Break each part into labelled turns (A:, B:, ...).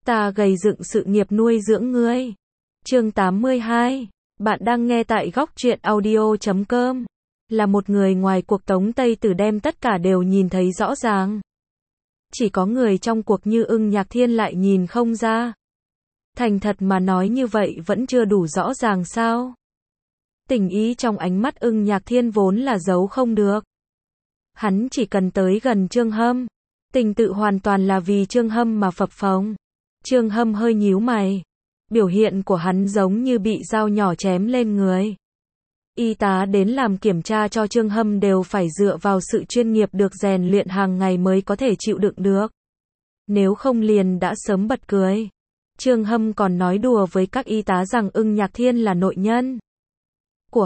A: ta gầy dựng sự nghiệp nuôi dưỡng ngươi. Chương 82. Bạn đang nghe tại góc truyện audio.com. Là một người ngoài cuộc, Tống Tây Tử đem tất cả đều nhìn thấy rõ ràng. Chỉ có người trong cuộc như Ưng Nhạc Thiên lại nhìn không ra. Thành thật mà nói, như vậy vẫn chưa đủ rõ ràng sao? Tình ý trong ánh mắt Ưng Nhạc Thiên vốn là giấu không được. Hắn chỉ cần tới gần Trương Hâm, tình tự hoàn toàn là vì Trương Hâm mà phập phồng. Trương Hâm hơi nhíu mày. Biểu hiện của hắn giống như bị dao nhỏ chém lên người. Y tá đến làm kiểm tra cho Trương Hâm đều phải dựa vào sự chuyên nghiệp được rèn luyện hàng ngày mới có thể chịu đựng được. Nếu không liền đã sớm bật cười. Trương Hâm còn nói đùa với các y tá rằng Ưng Nhạc Thiên là nội nhân của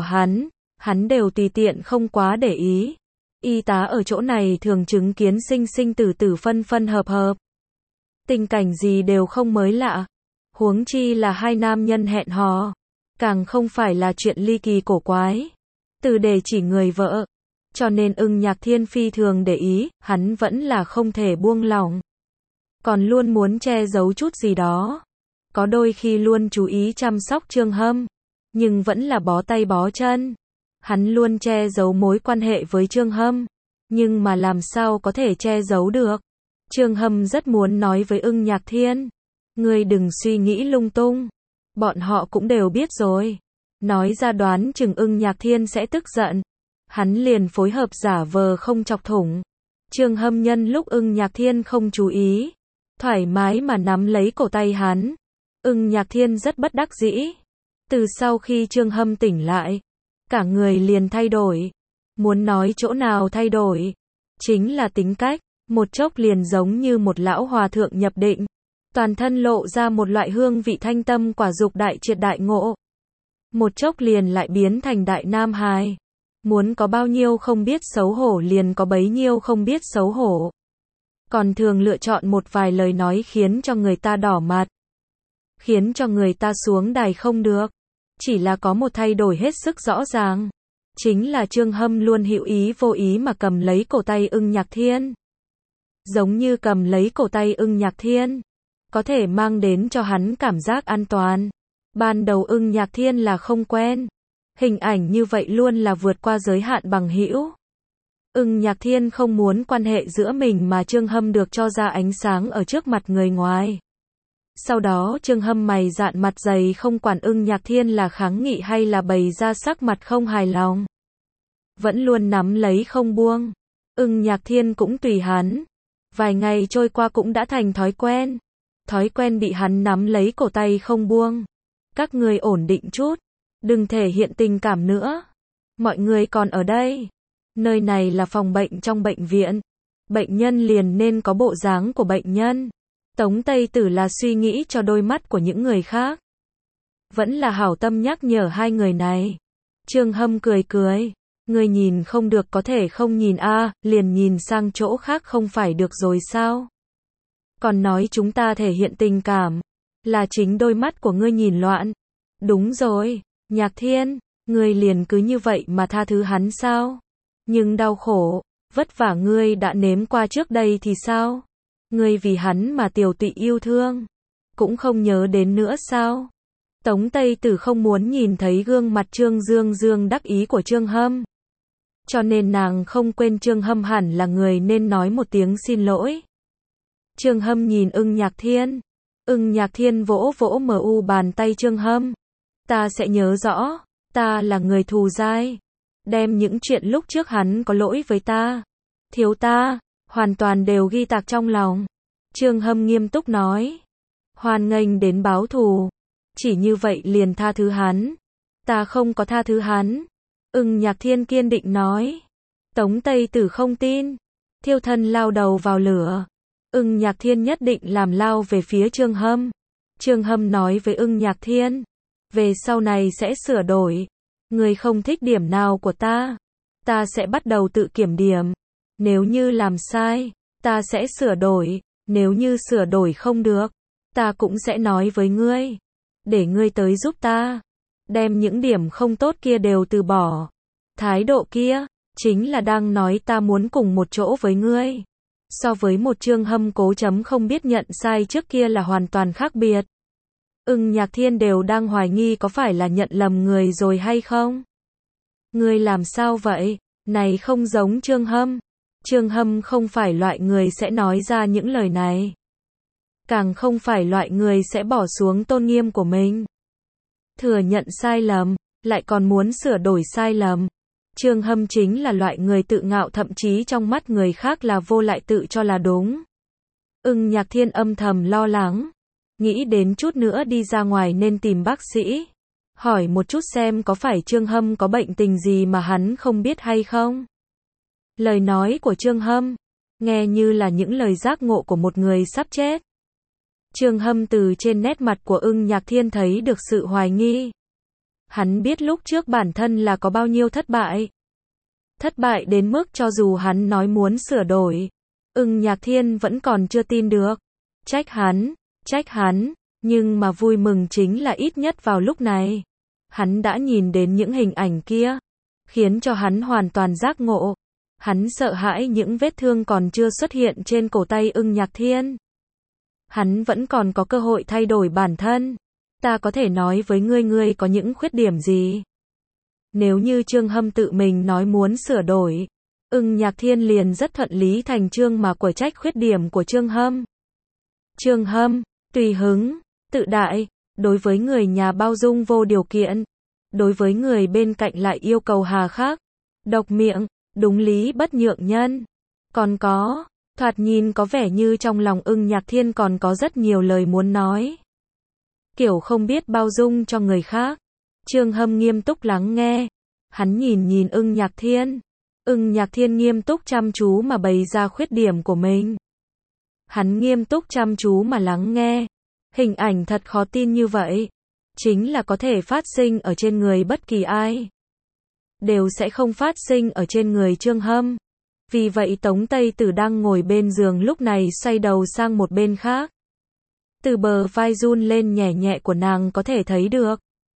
A: hắn đều tùy tiện không quá để ý. Y tá ở chỗ này thường chứng kiến sinh sinh tử tử phân phân hợp hợp. Tình cảnh gì đều không mới lạ. Huống chi là hai nam nhân hẹn hò. Càng không phải là chuyện ly kỳ cổ quái. Từ để chỉ người vợ. Cho nên Ưng Nhạc Thiên phi thường để ý, hắn vẫn là không thể buông lỏng. Còn luôn muốn che giấu chút gì đó. Có đôi khi luôn chú ý chăm sóc Trương Hâm. Nhưng vẫn là bó tay bó chân. Hắn luôn che giấu mối quan hệ với Trương Hâm. Nhưng mà làm sao có thể che giấu được. Trương Hâm rất muốn nói với Ưng Nhạc Thiên. Ngươi đừng suy nghĩ lung tung. Bọn họ cũng đều biết rồi. Nói ra đoán chừng Ưng Nhạc Thiên sẽ tức giận. Hắn liền phối hợp giả vờ không chọc thủng. Trương Hâm nhân lúc Ưng Nhạc Thiên không chú ý, thoải mái mà nắm lấy cổ tay hắn. Ưng Nhạc Thiên rất bất đắc dĩ. Từ sau khi Trương Hâm tỉnh lại, cả người liền thay đổi. Muốn nói chỗ nào thay đổi, chính là tính cách. Một chốc liền giống như một lão hòa thượng nhập định. Toàn thân lộ ra một loại hương vị thanh tâm quả dục đại triệt đại ngộ. Một chốc liền lại biến thành đại nam hài. Muốn có bao nhiêu không biết xấu hổ liền có bấy nhiêu không biết xấu hổ. Còn thường lựa chọn một vài lời nói khiến cho người ta đỏ mặt. Khiến cho người ta xuống đài không được. Chỉ là có một thay đổi hết sức rõ ràng. Chính là Trương Hâm luôn hữu ý vô ý mà cầm lấy cổ tay Ưng Nhạc Thiên. Giống như cầm lấy cổ tay Ưng Nhạc Thiên có thể mang đến cho hắn cảm giác an toàn. Ban đầu Ưng Nhạc Thiên là không quen. Hình ảnh như vậy luôn là vượt qua giới hạn bằng hữu. Ưng Nhạc Thiên không muốn quan hệ giữa mình mà Trương Hâm được cho ra ánh sáng ở trước mặt người ngoài. Sau đó Trương Hâm mày dạn mặt dày không quản Ưng Nhạc Thiên là kháng nghị hay là bày ra sắc mặt không hài lòng. Vẫn luôn nắm lấy không buông. Ưng Nhạc Thiên cũng tùy hắn. Vài ngày trôi qua cũng đã thành thói quen. Thói quen bị hắn nắm lấy cổ tay không buông. Các người ổn định chút. Đừng thể hiện tình cảm nữa. Mọi người còn ở đây. Nơi này là phòng bệnh trong bệnh viện. Bệnh nhân liền nên có bộ dáng của bệnh nhân. Tống Tây Tử là suy nghĩ cho đôi mắt của những người khác. Vẫn là hảo tâm nhắc nhở hai người này. Trương Hâm cười cười. Người nhìn không được có thể không nhìn a, liền nhìn sang chỗ khác không phải được rồi sao? Còn nói chúng ta thể hiện tình cảm. Là chính đôi mắt của ngươi nhìn loạn. Đúng rồi, Nhạc Thiên, ngươi liền cứ như vậy mà tha thứ hắn sao? Nhưng đau khổ, vất vả ngươi đã nếm qua trước đây thì sao? Ngươi vì hắn mà tiểu tụy yêu thương, cũng không nhớ đến nữa sao? Tống Tây Tử không muốn nhìn thấy gương mặt Trương Dương đắc ý của Trương Hâm. Cho nên nàng không quên Trương Hâm hẳn là người nên nói một tiếng xin lỗi. Trương Hâm nhìn Ưng Nhạc Thiên. Ưng Nhạc Thiên vỗ vỗ bàn tay Trương Hâm. Ta sẽ nhớ rõ, ta là người thù dai. Đem những chuyện lúc trước hắn có lỗi với ta, thiếu ta, hoàn toàn đều ghi tạc trong lòng. Trương Hâm nghiêm túc nói. Hoan nghênh đến báo thù. Chỉ như vậy liền tha thứ hắn. Ta không có tha thứ hắn. Ưng Nhạc Thiên kiên định nói. Tống Tây Tử không tin. Thiêu thân lao đầu vào lửa. Ưng Nhạc Thiên nhất định làm lao về phía Trương Hâm. Trương Hâm nói với Ưng Nhạc Thiên. Về sau này sẽ sửa đổi. Người không thích điểm nào của ta. Ta sẽ bắt đầu tự kiểm điểm. Nếu như làm sai, ta sẽ sửa đổi. Nếu như sửa đổi không được, ta cũng sẽ nói với ngươi. Để ngươi tới giúp ta. Đem những điểm không tốt kia đều từ bỏ. Thái độ kia, chính là đang nói ta muốn cùng một chỗ với ngươi. so với một Trương Hâm cố chấm không biết nhận sai trước kia là hoàn toàn khác biệt. Nhạc Thiên đều đang hoài nghi có phải là nhận lầm người rồi hay không. Ngươi làm sao vậy? Này không giống Trương Hâm. Trương Hâm không phải loại người sẽ nói ra những lời này. Càng không phải loại người sẽ bỏ xuống tôn nghiêm của mình. Thừa nhận sai lầm, lại còn muốn sửa đổi sai lầm. Trương Hâm chính là loại người tự ngạo, thậm chí trong mắt người khác là vô lại tự cho là đúng. Nhạc Thiên âm thầm lo lắng. Nghĩ đến chút nữa đi ra ngoài nên tìm bác sĩ. Hỏi một chút xem có phải Trương Hâm có bệnh tình gì mà hắn không biết hay không. Lời nói của Trương Hâm, nghe như là những lời giác ngộ của một người sắp chết. Trương Hâm từ trên nét mặt của Nhạc Thiên thấy được sự hoài nghi. Hắn biết lúc trước bản thân là có bao nhiêu thất bại. Thất bại đến mức cho dù hắn nói muốn sửa đổi, Nhạc Thiên vẫn còn chưa tin được. Trách hắn, nhưng mà vui mừng chính là ít nhất vào lúc này, hắn đã nhìn đến những hình ảnh kia, khiến cho hắn hoàn toàn giác ngộ. Hắn sợ hãi những vết thương còn chưa xuất hiện trên cổ tay Nhạc Thiên. Hắn vẫn còn có cơ hội thay đổi bản thân. Ta có thể nói với ngươi có những khuyết điểm gì? Nếu như Trương Hâm tự mình nói muốn sửa đổi, Nhạc Thiên liền rất thuận lý thành chương mà quở trách khuyết điểm của Trương Hâm. Trương Hâm, tùy hứng, tự đại, đối với người nhà bao dung vô điều kiện, đối với người bên cạnh lại yêu cầu hà khắc, độc miệng, đúng lý bất nhượng nhân. Còn có, thoạt nhìn có vẻ như trong lòng Nhạc Thiên còn có rất nhiều lời muốn nói. Kiểu không biết bao dung cho người khác. Trương Hâm nghiêm túc lắng nghe. Hắn nhìn Nhạc Thiên. Nhạc Thiên nghiêm túc chăm chú mà bày ra khuyết điểm của mình. Hắn nghiêm túc chăm chú mà lắng nghe. Hình ảnh thật khó tin như vậy. Chính là có thể phát sinh ở trên người bất kỳ ai. Đều sẽ không phát sinh ở trên người Trương Hâm. Vì vậy Tống Tây Tử đang ngồi bên giường lúc này xoay đầu sang một bên khác. Từ bờ vai run lên nhẹ nhẹ của nàng có thể thấy được.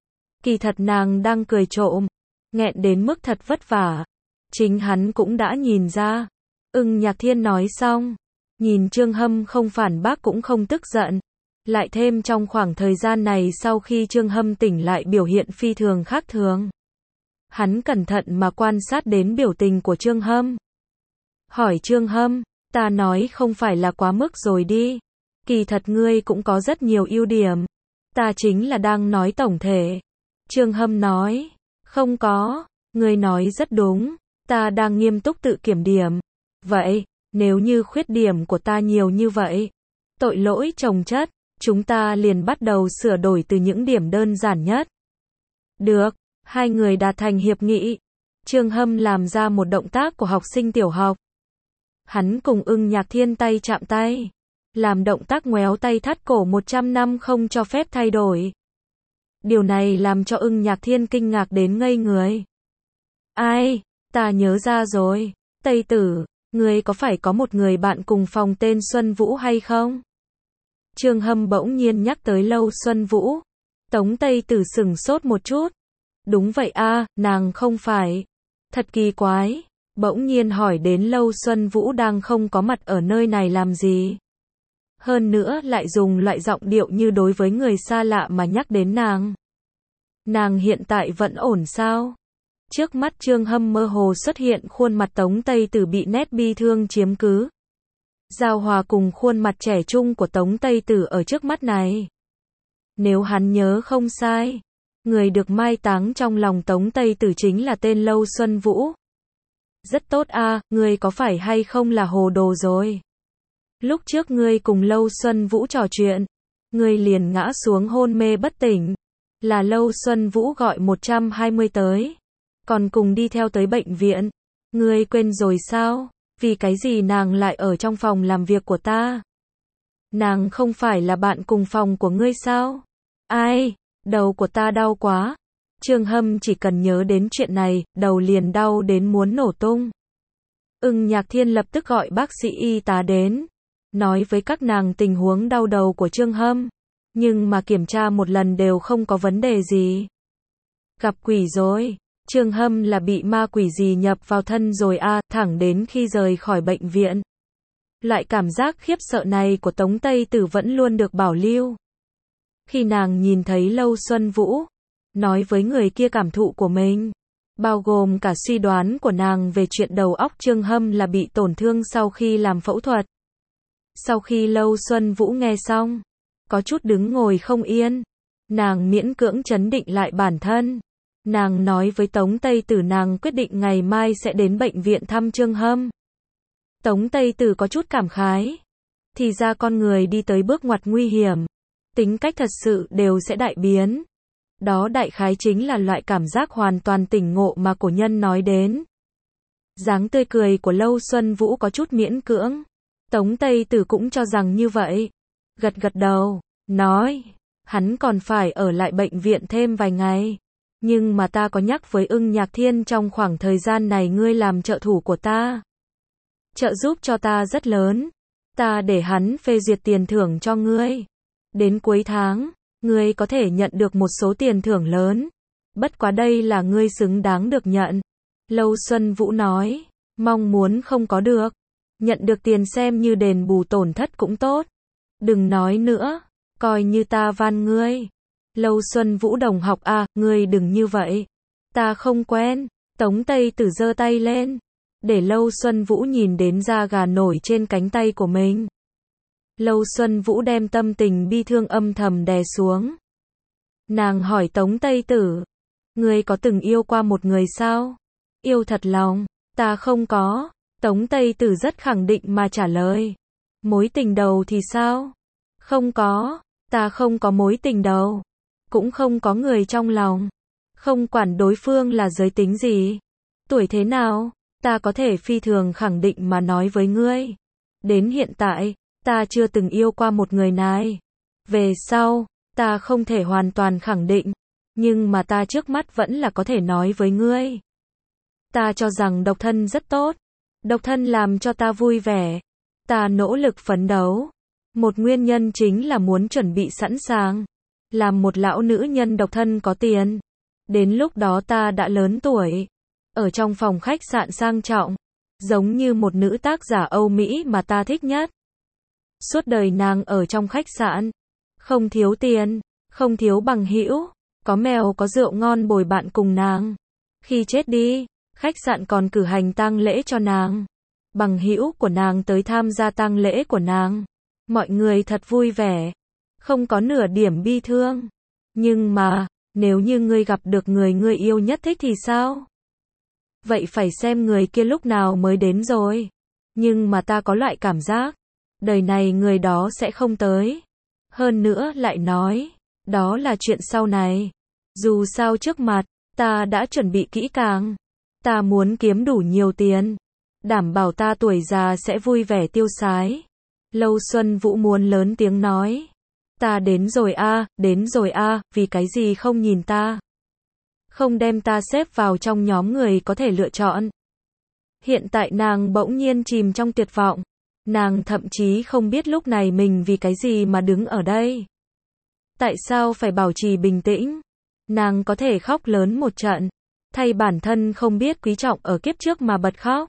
A: Kỳ thật nàng đang cười trộm. Nghẹn đến mức thật vất vả. Chính hắn cũng đã nhìn ra. Nhạc Thiên nói xong. Nhìn Trương Hâm không phản bác cũng không tức giận. Lại thêm trong khoảng thời gian này sau khi Trương Hâm tỉnh lại biểu hiện phi thường khác thường. Hắn cẩn thận mà quan sát đến biểu tình của Trương Hâm. Hỏi Trương Hâm, ta nói không phải là quá mức rồi đi. Kỳ thật ngươi cũng có rất nhiều ưu điểm. Ta chính là đang nói tổng thể. Trương Hâm nói, không có, ngươi nói rất đúng. Ta đang nghiêm túc tự kiểm điểm. Vậy, nếu như khuyết điểm của ta nhiều như vậy, tội lỗi chồng chất, chúng ta liền bắt đầu sửa đổi từ những điểm đơn giản nhất. Được, hai người đạt thành hiệp nghị. Trương Hâm làm ra một động tác của học sinh tiểu học. Hắn cùng Nhạc Thiên tay chạm tay. Làm động tác ngoéo tay thắt cổ 100 năm không cho phép thay đổi. Điều này làm cho Nhạc Thiên kinh ngạc đến ngây người. Ai, ta nhớ ra rồi. Tây Tử, ngươi có phải có một người bạn cùng phòng tên Xuân Vũ hay không? Trương Hâm bỗng nhiên nhắc tới Lâu Xuân Vũ. Tống Tây Tử sửng sốt một chút. Đúng vậy a, nàng không phải. Thật kỳ quái. Bỗng nhiên hỏi đến Lâu Xuân Vũ đang không có mặt ở nơi này làm gì. Hơn nữa lại dùng loại giọng điệu như đối với người xa lạ mà nhắc đến nàng. Nàng hiện tại vẫn ổn sao? Trước mắt Trương Hâm mơ hồ xuất hiện khuôn mặt Tống Tây Tử bị nét bi thương chiếm cứ. Giao hòa cùng khuôn mặt trẻ trung của Tống Tây Tử ở trước mắt này. Nếu hắn nhớ không sai, người được mai táng trong lòng Tống Tây Tử chính là tên Lâu Xuân Vũ. Rất tốt a, ngươi có phải hay không là hồ đồ rồi? Lúc trước ngươi cùng Lâu Xuân Vũ trò chuyện, ngươi liền ngã xuống hôn mê bất tỉnh. Là Lâu Xuân Vũ gọi 120 tới. Còn cùng đi theo tới bệnh viện. Ngươi quên rồi sao? Vì cái gì nàng lại ở trong phòng làm việc của ta? Nàng không phải là bạn cùng phòng của ngươi sao? Ai? Đầu của ta đau quá. Trương Hâm chỉ cần nhớ đến chuyện này, đầu liền đau đến muốn nổ tung. Nhạc Thiên lập tức gọi bác sĩ y tá đến. Nói với các nàng tình huống đau đầu của Trương Hâm. Nhưng mà kiểm tra một lần đều không có vấn đề gì. Gặp quỷ rồi. Trương Hâm là bị ma quỷ gì nhập vào thân rồi a, thẳng đến khi rời khỏi bệnh viện. Loại cảm giác khiếp sợ này của Tống Tây Tử vẫn luôn được bảo lưu. Khi nàng nhìn thấy Lâu Xuân Vũ, nói với người kia cảm thụ của mình, bao gồm cả suy đoán của nàng về chuyện đầu óc Trương Hâm là bị tổn thương sau khi làm phẫu thuật. Sau khi Lâu Xuân Vũ nghe xong, có chút đứng ngồi không yên, nàng miễn cưỡng trấn định lại bản thân. Nàng nói với Tống Tây Tử nàng quyết định ngày mai sẽ đến bệnh viện thăm Trương Hâm. Tống Tây Tử có chút cảm khái. Thì ra con người đi tới bước ngoặt nguy hiểm, tính cách thật sự đều sẽ đại biến. Đó đại khái chính là loại cảm giác hoàn toàn tỉnh ngộ mà cổ nhân nói đến. Dáng tươi cười của Lâu Xuân Vũ có chút miễn cưỡng. Tống Tây Tử cũng cho rằng như vậy. Gật gật đầu, nói, hắn còn phải ở lại bệnh viện thêm vài ngày. Nhưng mà ta có nhắc với Ưng Nhạc Thiên trong khoảng thời gian này ngươi làm trợ thủ của ta. Trợ giúp cho ta rất lớn. Ta để hắn phê duyệt tiền thưởng cho ngươi. Đến cuối tháng, ngươi có thể nhận được một số tiền thưởng lớn. Bất quá đây là ngươi xứng đáng được nhận. Lâu Xuân Vũ nói, mong muốn không có được. Nhận được tiền xem như đền bù tổn thất cũng tốt. Đừng nói nữa, coi như ta van ngươi. Lâu Xuân Vũ đồng học à, ngươi đừng như vậy. Ta không quen. Tống Tây Tử giơ tay lên, để Lâu Xuân Vũ nhìn đến da gà nổi trên cánh tay của mình. Lâu Xuân Vũ đem tâm tình bi thương âm thầm đè xuống. Nàng hỏi Tống Tây Tử, ngươi có từng yêu qua một người sao? Yêu thật lòng, ta không có. Tống Tây Tử rất khẳng định mà trả lời. Mối tình đầu thì sao? Không có, ta không có mối tình đầu. Cũng không có người trong lòng. Không quản đối phương là giới tính gì, tuổi thế nào, ta có thể phi thường khẳng định mà nói với ngươi. Đến hiện tại, ta chưa từng yêu qua một người này. Về sau, ta không thể hoàn toàn khẳng định, nhưng mà ta trước mắt vẫn là có thể nói với ngươi. Ta cho rằng độc thân rất tốt. Độc thân làm cho ta vui vẻ. Ta nỗ lực phấn đấu. Một nguyên nhân chính là muốn chuẩn bị sẵn sàng làm một lão nữ nhân độc thân có tiền. Đến lúc đó ta đã lớn tuổi, ở trong phòng khách sạn sang trọng, giống như một nữ tác giả Âu Mỹ mà ta thích nhất. Suốt đời nàng ở trong khách sạn, không thiếu tiền, không thiếu bằng hữu, có mèo có rượu ngon bồi bạn cùng nàng. Khi chết đi, khách sạn còn cử hành tang lễ cho nàng. Bằng hữu của nàng tới tham gia tang lễ của nàng. Mọi người thật vui vẻ, không có nửa điểm bi thương. Nhưng mà, nếu như ngươi gặp được người ngươi yêu nhất thích thì sao? Vậy phải xem người kia lúc nào mới đến rồi. Nhưng mà ta có loại cảm giác, đời này người đó sẽ không tới. Hơn nữa lại nói, đó là chuyện sau này. Dù sao trước mặt, ta đã chuẩn bị kỹ càng. Ta muốn kiếm đủ nhiều tiền, đảm bảo ta tuổi già sẽ vui vẻ tiêu sái. Lâu Xuân Vũ muốn lớn tiếng nói. Ta đến rồi a, đến rồi a, vì cái gì không nhìn ta? Không đem ta xếp vào trong nhóm người có thể lựa chọn. Hiện tại nàng bỗng nhiên chìm trong tuyệt vọng. Nàng thậm chí không biết lúc này mình vì cái gì mà đứng ở đây. Tại sao phải bảo trì bình tĩnh? Nàng có thể khóc lớn một trận, thay bản thân không biết quý trọng ở kiếp trước mà bật khóc.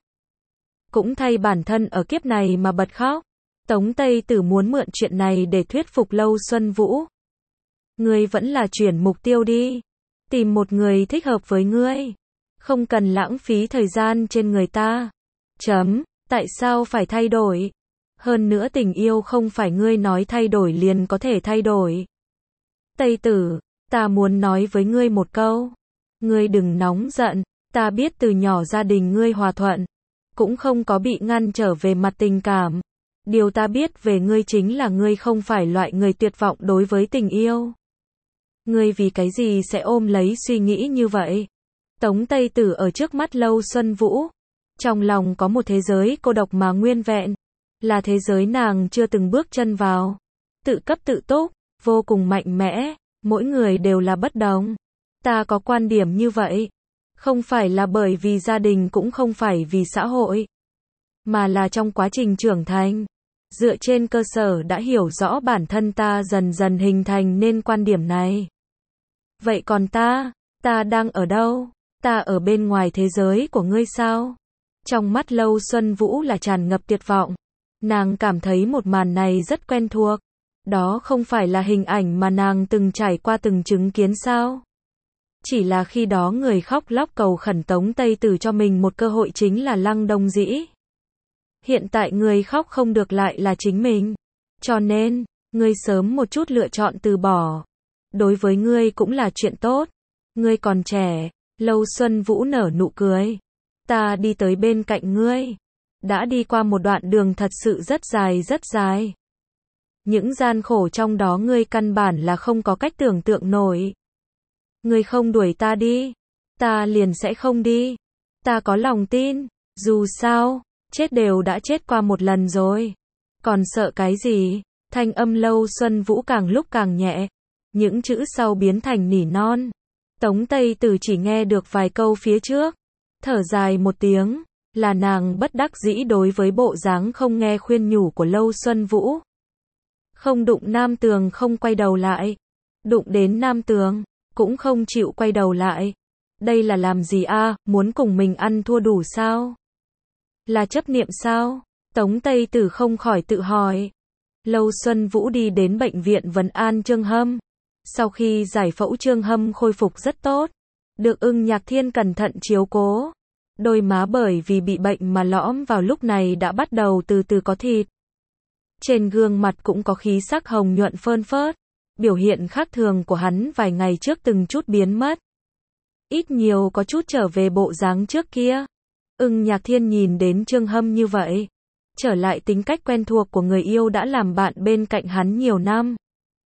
A: Cũng thay bản thân ở kiếp này mà bật khóc. Tống Tây Tử muốn mượn chuyện này để thuyết phục Lâu Xuân Vũ. Ngươi vẫn là chuyển mục tiêu đi. Tìm một người thích hợp với ngươi. Không cần lãng phí thời gian trên người ta. Tại sao phải thay đổi? Hơn nữa tình yêu không phải ngươi nói thay đổi liền có thể thay đổi. Tây Tử, ta muốn nói với ngươi một câu. Ngươi đừng nóng giận. Ta biết từ nhỏ gia đình ngươi hòa thuận, cũng không có bị ngăn trở về mặt tình cảm. Điều ta biết về ngươi chính là ngươi không phải loại người tuyệt vọng đối với tình yêu. Ngươi vì cái gì sẽ ôm lấy suy nghĩ như vậy? Tống Tây Tử ở trước mắt Lâu Xuân Vũ. Trong lòng có một thế giới cô độc mà nguyên vẹn. Là thế giới nàng chưa từng bước chân vào. Tự cấp tự túc, vô cùng mạnh mẽ. Mỗi người đều là bất đồng. Ta có quan điểm như vậy. Không phải là bởi vì gia đình cũng không phải vì xã hội. Mà là trong quá trình trưởng thành. Dựa trên cơ sở đã hiểu rõ bản thân ta dần dần hình thành nên quan điểm này. Vậy còn ta đang ở đâu? Ta ở bên ngoài thế giới của ngươi sao? Trong mắt Lâu Xuân Vũ là tràn ngập tuyệt vọng. Nàng cảm thấy một màn này rất quen thuộc. Đó không phải là hình ảnh mà nàng từng trải qua từng chứng kiến sao? Chỉ là khi đó người khóc lóc cầu khẩn Tống Tây Tử cho mình một cơ hội chính là Lăng Đông Dĩ. Hiện tại người khóc không được lại là chính mình. Cho nên, ngươi sớm một chút lựa chọn từ bỏ. Đối với ngươi cũng là chuyện tốt. Ngươi còn trẻ. Lâu Xuân Vũ nở nụ cười. Ta đi tới bên cạnh ngươi. Đã đi qua một đoạn đường thật sự rất dài rất dài. Những gian khổ trong đó ngươi căn bản là không có cách tưởng tượng nổi. Ngươi không đuổi ta đi. Ta liền sẽ không đi. Ta có lòng tin. Dù sao, chết đều đã chết qua một lần rồi. Còn sợ cái gì? Thanh âm Lâu Xuân Vũ càng lúc càng nhẹ. Những chữ sau biến thành nỉ non. Tống Tây Tử chỉ nghe được vài câu phía trước. Thở dài một tiếng. Là nàng bất đắc dĩ đối với bộ dáng không nghe khuyên nhủ của Lâu Xuân Vũ. Không đụng Nam Tường không quay đầu lại. Đụng đến Nam Tường, cũng không chịu quay đầu lại. Đây là làm gì a? Muốn cùng mình ăn thua đủ sao? Là chấp niệm sao? Tống Tây Tử không khỏi tự hỏi. Lâu Xuân Vũ đi đến bệnh viện vấn an Trương Hâm. Sau khi giải phẫu Trương Hâm khôi phục rất tốt. Được Ưng Nhạc Thiên cẩn thận chiếu cố. Đôi má bởi vì bị bệnh mà lõm vào lúc này đã bắt đầu từ từ có thịt. Trên gương mặt cũng có khí sắc hồng nhuận phơn phớt. Biểu hiện khác thường của hắn vài ngày trước từng chút biến mất. Ít nhiều có chút trở về bộ dáng trước kia. Ưng Nhạc Thiên nhìn đến Trương Hâm như vậy. Trở lại tính cách quen thuộc của người yêu đã làm bạn bên cạnh hắn nhiều năm.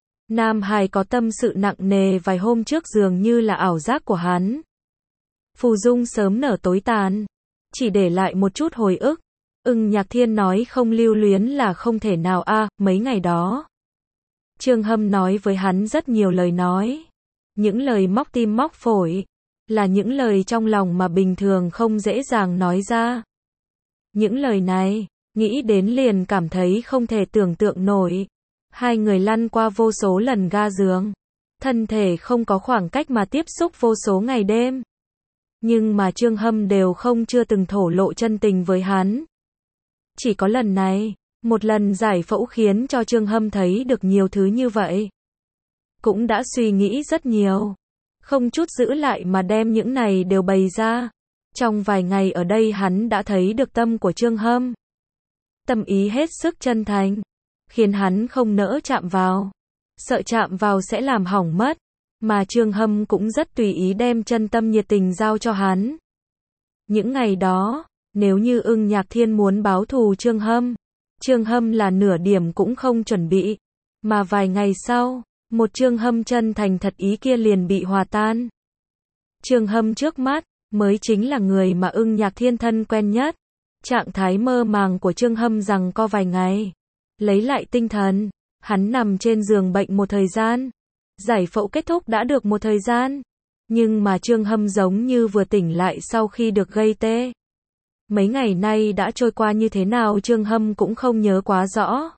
A: Nam hài có tâm sự nặng nề vài hôm trước dường như là ảo giác của hắn. Phù dung sớm nở tối tàn. Chỉ để lại một chút hồi ức. Ưng Nhạc Thiên nói không lưu luyến là không thể nào a. Mấy ngày đó. Trương Hâm nói với hắn rất nhiều lời nói. Những lời móc tim móc phổi. Là những lời trong lòng mà bình thường không dễ dàng nói ra. Những lời này, nghĩ đến liền cảm thấy không thể tưởng tượng nổi. Hai người lăn qua vô số lần ga giường. Thân thể không có khoảng cách mà tiếp xúc vô số ngày đêm. Nhưng mà Trương Hâm đều không chưa từng thổ lộ chân tình với hắn. Chỉ có lần này, một lần giải phẫu khiến cho Trương Hâm thấy được nhiều thứ như vậy. Cũng đã suy nghĩ rất nhiều. Không chút giữ lại mà đem những này đều bày ra. Trong vài ngày ở đây hắn đã thấy được tâm của Trương Hâm. Tâm ý hết sức chân thành. Khiến hắn không nỡ chạm vào. Sợ chạm vào sẽ làm hỏng mất. Mà Trương Hâm cũng rất tùy ý đem chân tâm nhiệt tình giao cho hắn. Những ngày đó, nếu như Ưng Nhạc Thiên muốn báo thù Trương Hâm là nửa điểm cũng không chuẩn bị. Mà vài ngày sau, một Trương Hâm chân thành thật ý kia liền bị hòa tan. Trương Hâm trước mắt, mới chính là người mà Ưng Nhạc Thiên thân quen nhất. Trạng thái mơ màng của Trương Hâm giằng co vài ngày. Lấy lại tinh thần, hắn nằm trên giường bệnh một thời gian. Giải phẫu kết thúc đã được một thời gian. Nhưng mà Trương Hâm giống như vừa tỉnh lại sau khi được gây tê. Mấy ngày nay đã trôi qua như thế nào Trương Hâm cũng không nhớ quá rõ.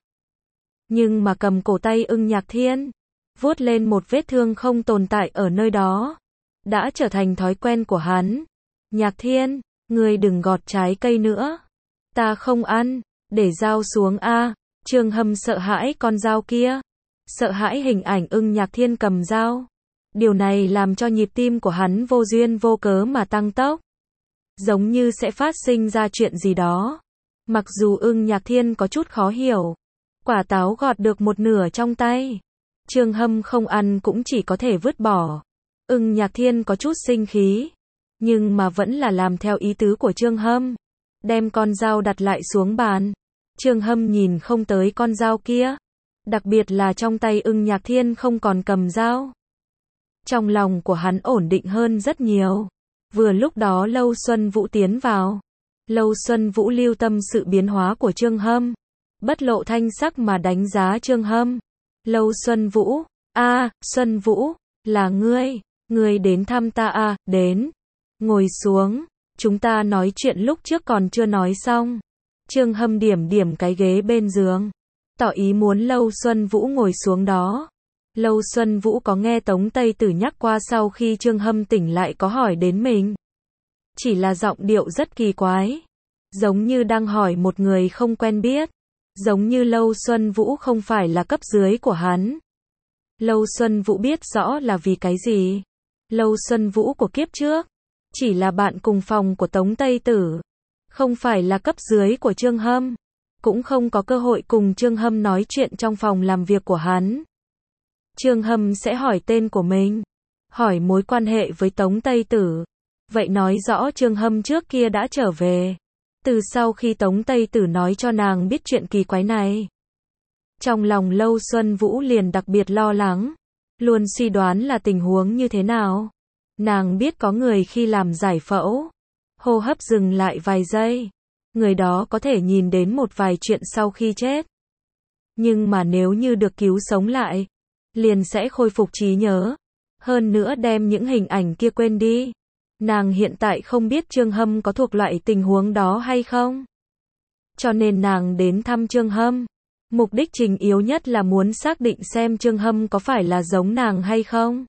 A: Nhưng mà cầm cổ tay Ưng Nhạc Thiên, vuốt lên một vết thương không tồn tại ở nơi đó. Đã trở thành thói quen của hắn. Nhạc Thiên, ngươi đừng gọt trái cây nữa. Ta không ăn, để dao xuống a. Trương Hâm sợ hãi con dao kia. Sợ hãi hình ảnh Ưng Nhạc Thiên cầm dao. Điều này làm cho nhịp tim của hắn vô duyên vô cớ mà tăng tốc. Giống như sẽ phát sinh ra chuyện gì đó. Mặc dù Ưng Nhạc Thiên có chút khó hiểu. Quả táo gọt được một nửa trong tay. Trương Hâm không ăn cũng chỉ có thể vứt bỏ. Ưng Nhạc Thiên có chút sinh khí. Nhưng mà vẫn là làm theo ý tứ của Trương Hâm. Đem con dao đặt lại xuống bàn. Trương Hâm nhìn không tới con dao kia. Đặc biệt là trong tay Ưng Nhạc Thiên không còn cầm dao. Trong lòng của hắn ổn định hơn rất nhiều. Vừa lúc đó Lâu Xuân Vũ tiến vào. Lâu Xuân Vũ lưu tâm sự biến hóa của Trương Hâm. Bất lộ thanh sắc mà đánh giá Trương Hâm. Lâu Xuân Vũ, Xuân Vũ, là ngươi đến thăm ta đến. Ngồi xuống, chúng ta nói chuyện lúc trước còn chưa nói xong. Trương Hâm điểm điểm cái ghế bên giường. Tỏ ý muốn Lâu Xuân Vũ ngồi xuống đó. Lâu Xuân Vũ có nghe Tống Tây Tử nhắc qua sau khi Trương Hâm tỉnh lại có hỏi đến mình. Chỉ là giọng điệu rất kỳ quái. Giống như đang hỏi một người không quen biết. Giống như Lâu Xuân Vũ không phải là cấp dưới của hắn. Lâu Xuân Vũ biết rõ là vì cái gì. Lâu Xuân Vũ của kiếp trước chỉ là bạn cùng phòng của Tống Tây Tử, không phải là cấp dưới của Trương Hâm, cũng không có cơ hội cùng Trương Hâm nói chuyện trong phòng làm việc của hắn. Trương Hâm sẽ hỏi tên của mình, hỏi mối quan hệ với Tống Tây Tử. Vậy nói rõ Trương Hâm trước kia đã trở về. Từ sau khi Tống Tây Tử nói cho nàng biết chuyện kỳ quái này, trong lòng Lâu Xuân Vũ liền đặc biệt lo lắng, luôn suy đoán là tình huống như thế nào. Nàng biết có người khi làm giải phẫu, hô hấp dừng lại vài giây, người đó có thể nhìn đến một vài chuyện sau khi chết. Nhưng mà nếu như được cứu sống lại, liền sẽ khôi phục trí nhớ, hơn nữa đem những hình ảnh kia quên đi. Nàng hiện tại không biết Trương Hâm có thuộc loại tình huống đó hay không. Cho nên nàng đến thăm Trương Hâm. Mục đích chính yếu nhất là muốn xác định xem Trương Hâm có phải là giống nàng hay không.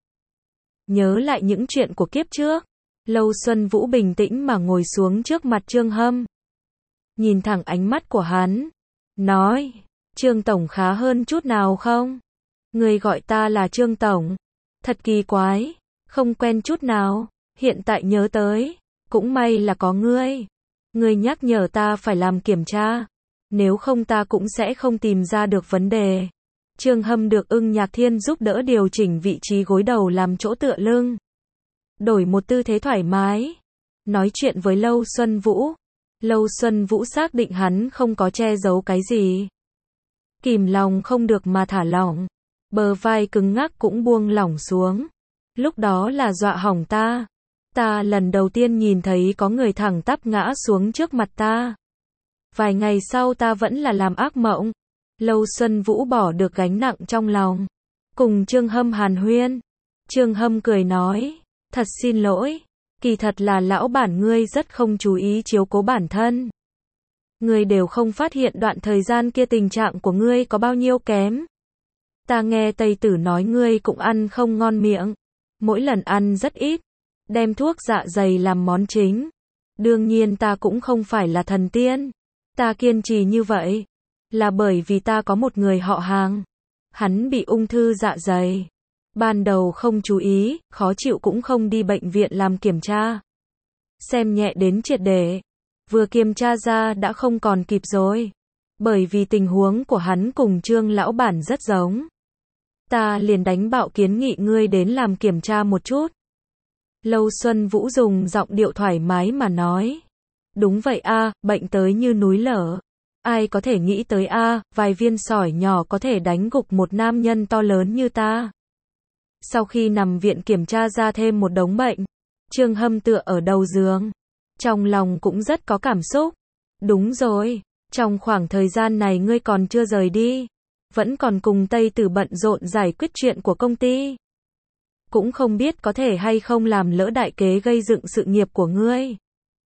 A: Nhớ lại những chuyện của kiếp trước, Lâu Xuân Vũ bình tĩnh mà ngồi xuống trước mặt Trương Hâm. Nhìn thẳng ánh mắt của hắn, nói, Trương Tổng khá hơn chút nào không? Người gọi ta là Trương Tổng. Thật kỳ quái, không quen chút nào. Hiện tại nhớ tới, cũng may là có ngươi. Ngươi nhắc nhở ta phải làm kiểm tra. Nếu không ta cũng sẽ không tìm ra được vấn đề. Trương Hâm được Ưng Nhạc Thiên giúp đỡ điều chỉnh vị trí gối đầu làm chỗ tựa lưng. Đổi một tư thế thoải mái. Nói chuyện với Lâu Xuân Vũ. Lâu Xuân Vũ xác định hắn không có che giấu cái gì. Kìm lòng không được mà thả lỏng. Bờ vai cứng ngắc cũng buông lỏng xuống. Lúc đó là dọa hỏng ta. Ta lần đầu tiên nhìn thấy có người thẳng tắp ngã xuống trước mặt ta. Vài ngày sau ta vẫn là làm ác mộng. Lâu Xuân Vũ bỏ được gánh nặng trong lòng. Cùng Trương Hâm hàn huyên. Trương Hâm cười nói, thật xin lỗi. Kỳ thật là lão bản ngươi rất không chú ý chiếu cố bản thân. Ngươi đều không phát hiện đoạn thời gian kia tình trạng của ngươi có bao nhiêu kém. Ta nghe Tây Tử nói ngươi cũng ăn không ngon miệng. Mỗi lần ăn rất ít. Đem thuốc dạ dày làm món chính. Đương nhiên ta cũng không phải là thần tiên. Ta kiên trì như vậy là bởi vì ta có một người họ hàng. Hắn bị ung thư dạ dày. Ban đầu không chú ý, khó chịu cũng không đi bệnh viện làm kiểm tra. Xem nhẹ đến triệt để. Vừa kiểm tra ra đã không còn kịp rồi. Bởi vì tình huống của hắn cùng Trương lão bản rất giống. Ta liền đánh bạo kiến nghị ngươi đến làm kiểm tra một chút. Lâu Xuân Vũ dùng giọng điệu thoải mái mà nói. Đúng vậy a, bệnh tới như núi lở. Ai có thể nghĩ tới a, vài viên sỏi nhỏ có thể đánh gục một nam nhân to lớn như ta. Sau khi nằm viện kiểm tra ra thêm một đống bệnh, Trương Hâm tựa ở đầu giường. Trong lòng cũng rất có cảm xúc. Đúng rồi, trong khoảng thời gian này ngươi còn chưa rời đi. Vẫn còn cùng Tây Tử bận rộn giải quyết chuyện của công ty. Cũng không biết có thể hay không làm lỡ đại kế gây dựng sự nghiệp của ngươi.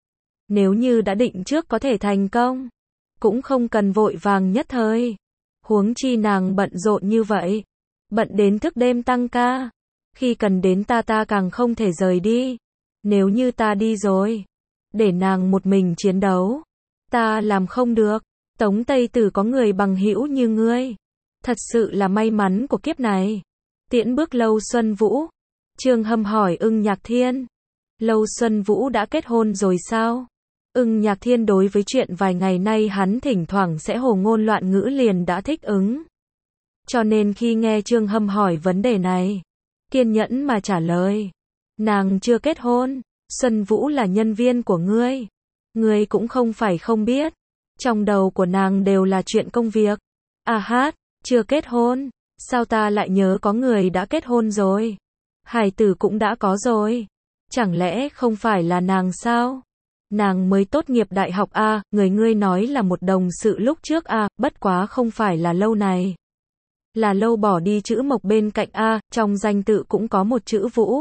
A: Nếu như đã định trước có thể thành công, cũng không cần vội vàng nhất thời. Huống chi nàng bận rộn như vậy, bận đến thức đêm tăng ca. Khi cần đến ta càng không thể rời đi. Nếu như ta đi rồi, để nàng một mình chiến đấu, ta làm không được. Tống Tây Tử có người bằng hữu như ngươi, thật sự là may mắn của kiếp này. Tiễn bước Lâu Xuân Vũ. Trương Hâm hỏi Ưng Nhạc Thiên, Lâu Xuân Vũ đã kết hôn rồi sao? Ưng Nhạc Thiên đối với chuyện vài ngày nay hắn thỉnh thoảng sẽ hồ ngôn loạn ngữ liền đã thích ứng. Cho nên khi nghe Trương Hâm hỏi vấn đề này, kiên nhẫn mà trả lời. Nàng chưa kết hôn, Xuân Vũ là nhân viên của ngươi. Ngươi cũng không phải không biết. Trong đầu của nàng đều là chuyện công việc. À hát, chưa kết hôn, sao ta lại nhớ có người đã kết hôn rồi? Hài tử cũng đã có rồi. Chẳng lẽ không phải là nàng sao? Nàng mới tốt nghiệp đại học a, người ngươi nói là một đồng sự lúc trước a, bất quá không phải là Lâu này. Là Lâu bỏ đi chữ Mộc bên cạnh a, trong danh tự cũng có một chữ Vũ.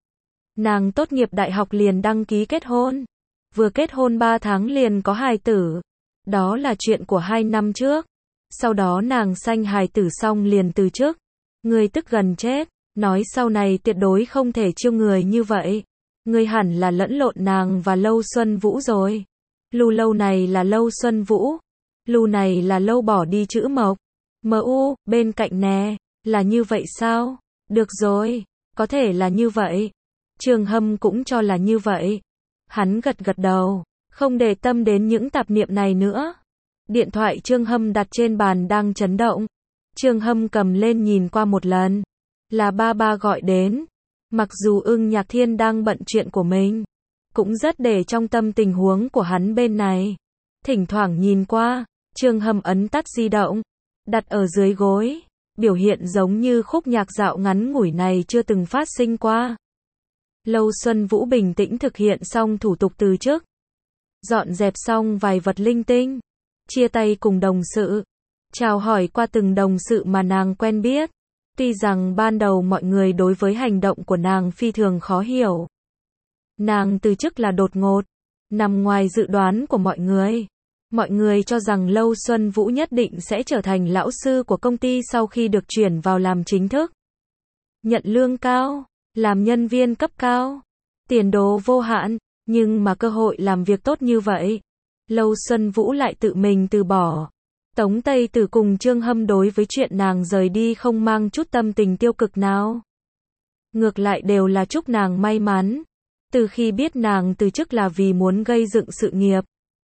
A: Nàng tốt nghiệp đại học liền đăng ký kết hôn. Vừa kết hôn 3 tháng liền có hài tử. Đó là chuyện của 2 năm trước. Sau đó nàng sanh hài tử xong liền từ chức. Ngươi tức gần chết. Nói sau này tuyệt đối không thể chiêu người như vậy. Ngươi hẳn là lẫn lộn nàng và Lâu Xuân Vũ rồi. Lâu này là Lâu Xuân Vũ. Lưu này là lâu bỏ đi chữ mộc. MU, bên cạnh nè. Là như vậy sao? Được rồi, có thể là như vậy. Trương Hâm cũng cho là như vậy. Hắn gật gật đầu, không để tâm đến những tạp niệm này nữa. Điện thoại Trương Hâm đặt trên bàn đang chấn động. Trương Hâm cầm lên nhìn qua một lần. Là ba gọi đến. Mặc dù Ưng Nhạc Thiên đang bận chuyện của mình, cũng rất để trong tâm tình huống của hắn bên này. Thỉnh thoảng nhìn qua, Trương Hâm ấn tắt di động, đặt ở dưới gối. Biểu hiện giống như khúc nhạc dạo ngắn ngủi này chưa từng phát sinh qua. Lâu Xuân Vũ bình tĩnh thực hiện xong thủ tục từ chức. Dọn dẹp xong vài vật linh tinh. Chia tay cùng đồng sự. Chào hỏi qua từng đồng sự mà nàng quen biết. Tuy rằng ban đầu mọi người đối với hành động của nàng phi thường khó hiểu. Nàng từ chức là đột ngột, nằm ngoài dự đoán của mọi người. Mọi người cho rằng Lâu Xuân Vũ nhất định sẽ trở thành lão sư của công ty sau khi được chuyển vào làm chính thức. Nhận lương cao, làm nhân viên cấp cao, tiền đồ vô hạn, nhưng mà cơ hội làm việc tốt như vậy, Lâu Xuân Vũ lại tự mình từ bỏ. Tống Tây Tử cùng Trương Hâm đối với chuyện nàng rời đi không mang chút tâm tình tiêu cực nào. Ngược lại đều là chúc nàng may mắn. Từ khi biết nàng từ chức là vì muốn gây dựng sự nghiệp,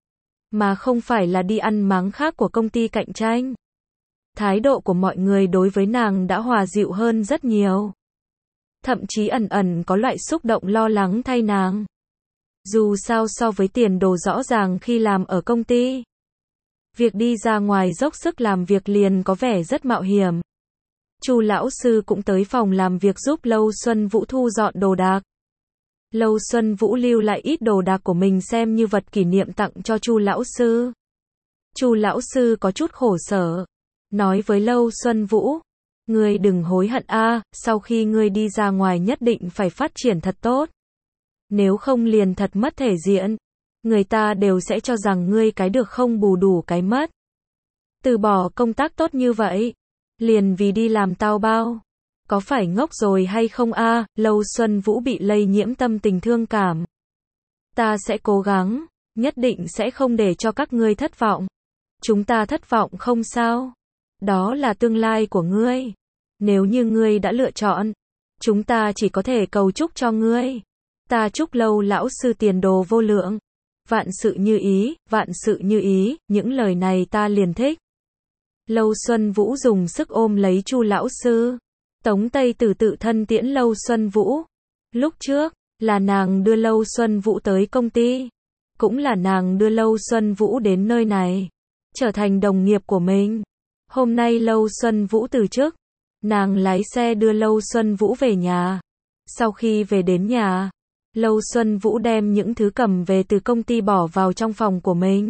A: mà không phải là đi ăn máng khác của công ty cạnh tranh. Thái độ của mọi người đối với nàng đã hòa dịu hơn rất nhiều. Thậm chí ẩn ẩn có loại xúc động lo lắng thay nàng. Dù sao so với tiền đồ rõ ràng khi làm ở công ty, việc đi ra ngoài dốc sức làm việc liền có vẻ rất mạo hiểm. Chu lão sư cũng tới phòng làm việc giúp Lâu Xuân Vũ thu dọn đồ đạc. Lâu Xuân Vũ lưu lại ít đồ đạc của mình xem như vật kỷ niệm tặng cho Chu lão sư. Chu lão sư có chút khổ sở, nói với Lâu Xuân Vũ, ngươi đừng hối hận a, sau khi ngươi đi ra ngoài nhất định phải phát triển thật tốt. Nếu không liền thật mất thể diện. Người ta đều sẽ cho rằng ngươi cái được không bù đủ cái mất. Từ bỏ công tác tốt như vậy, liền vì đi làm tao bao. Có phải ngốc rồi hay không a? Lâu Xuân Vũ bị lây nhiễm tâm tình thương cảm. Ta sẽ cố gắng, nhất định sẽ không để cho các ngươi thất vọng. Chúng ta thất vọng không sao. Đó là tương lai của ngươi. Nếu như ngươi đã lựa chọn, chúng ta chỉ có thể cầu chúc cho ngươi. Ta chúc Lâu lão sư tiền đồ vô lượng. Vạn sự như ý, vạn sự như ý, những lời này ta liền thích. Lâu Xuân Vũ dùng sức ôm lấy Chu lão sư. Tống Tây Tử tự thân tiễn Lâu Xuân Vũ. Lúc trước, là nàng đưa Lâu Xuân Vũ tới công ty. Cũng là nàng đưa Lâu Xuân Vũ đến nơi này, trở thành đồng nghiệp của mình. Hôm nay Lâu Xuân Vũ từ chức, nàng lái xe đưa Lâu Xuân Vũ về nhà. Sau khi về đến nhà, Lâu Xuân Vũ đem những thứ cầm về từ công ty bỏ vào trong phòng của mình.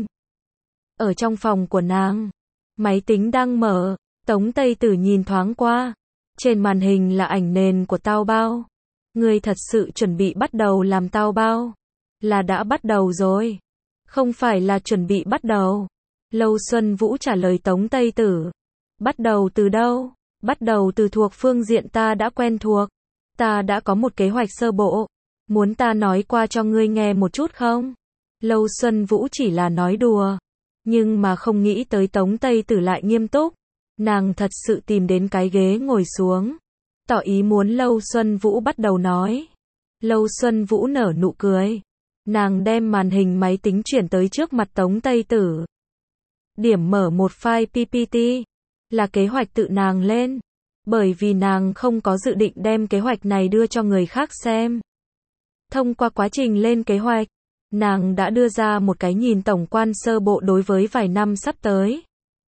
A: Ở trong phòng của nàng, máy tính đang mở, Tống Tây Tử nhìn thoáng qua. Trên màn hình là ảnh nền của tao bao. Ngươi thật sự chuẩn bị bắt đầu làm tao bao? Là đã bắt đầu rồi. Không phải là chuẩn bị bắt đầu. Lâu Xuân Vũ trả lời Tống Tây Tử. Bắt đầu từ đâu? Bắt đầu từ thuộc phương diện ta đã quen thuộc. Ta đã có một kế hoạch sơ bộ. Muốn ta nói qua cho ngươi nghe một chút không? Lâu Xuân Vũ chỉ là nói đùa. Nhưng mà không nghĩ tới Tống Tây Tử lại nghiêm túc. Nàng thật sự tìm đến cái ghế ngồi xuống. Tỏ ý muốn Lâu Xuân Vũ bắt đầu nói. Lâu Xuân Vũ nở nụ cười. Nàng đem màn hình máy tính chuyển tới trước mặt Tống Tây Tử. Điểm mở một file PPT. Là kế hoạch tự nàng lên. Bởi vì nàng không có dự định đem kế hoạch này đưa cho người khác xem. Thông qua quá trình lên kế hoạch, nàng đã đưa ra một cái nhìn tổng quan sơ bộ đối với vài năm sắp tới.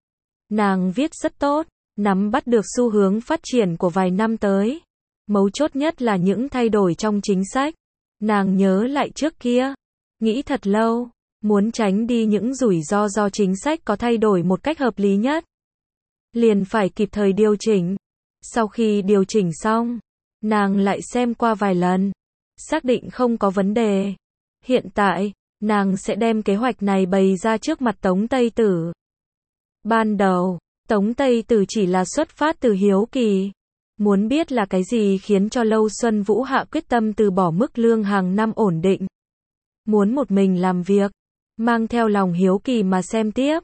A: Nàng viết rất tốt, nắm bắt được xu hướng phát triển của vài năm tới. Mấu chốt nhất là những thay đổi trong chính sách. Nàng nhớ lại trước kia, nghĩ thật lâu, muốn tránh đi những rủi ro do chính sách có thay đổi một cách hợp lý nhất. Liền phải kịp thời điều chỉnh. Sau khi điều chỉnh xong, nàng lại xem qua vài lần, xác định không có vấn đề. Hiện tại, nàng sẽ đem kế hoạch này bày ra trước mặt Tống Tây Tử. Ban đầu, Tống Tây Tử chỉ là xuất phát từ hiếu kỳ. Muốn biết là cái gì khiến cho Lâu Xuân Vũ hạ quyết tâm từ bỏ mức lương hàng năm ổn định. Muốn một mình làm việc, mang theo lòng hiếu kỳ mà xem tiếp.